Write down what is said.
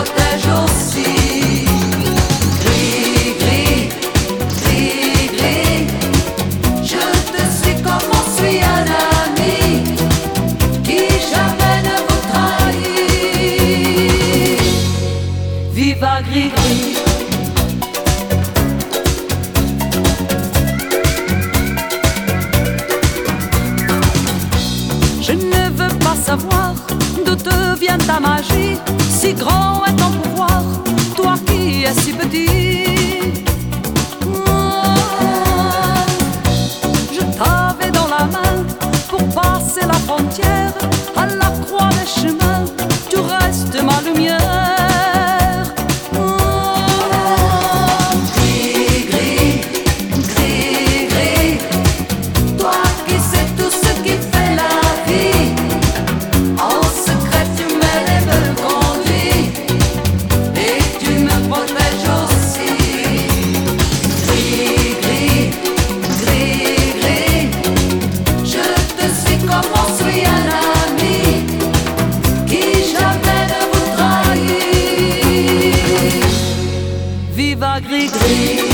protège aussi. Gris, gris, gris, gris, je te suis comme on suit un ami qui jamais ne vous trahit. Viva gris, gris. Je ne veux pas savoir d'où te vient ta magie. Si grand est ton pouvoir, toi qui es si petit. Je t'avais dans la main pour passer la frontière. À la croix des chemins, tu restes ma lumière. Gris, gris, gris, gris, toi qui sais tout ce qui fait la vie. En secret tu m'aides et me conduis, et tu me protèges aussi. Gris, gris, gris, gris, je te suis comme on suit un ami qui jamais ne vous trahit. Viva gris, gris.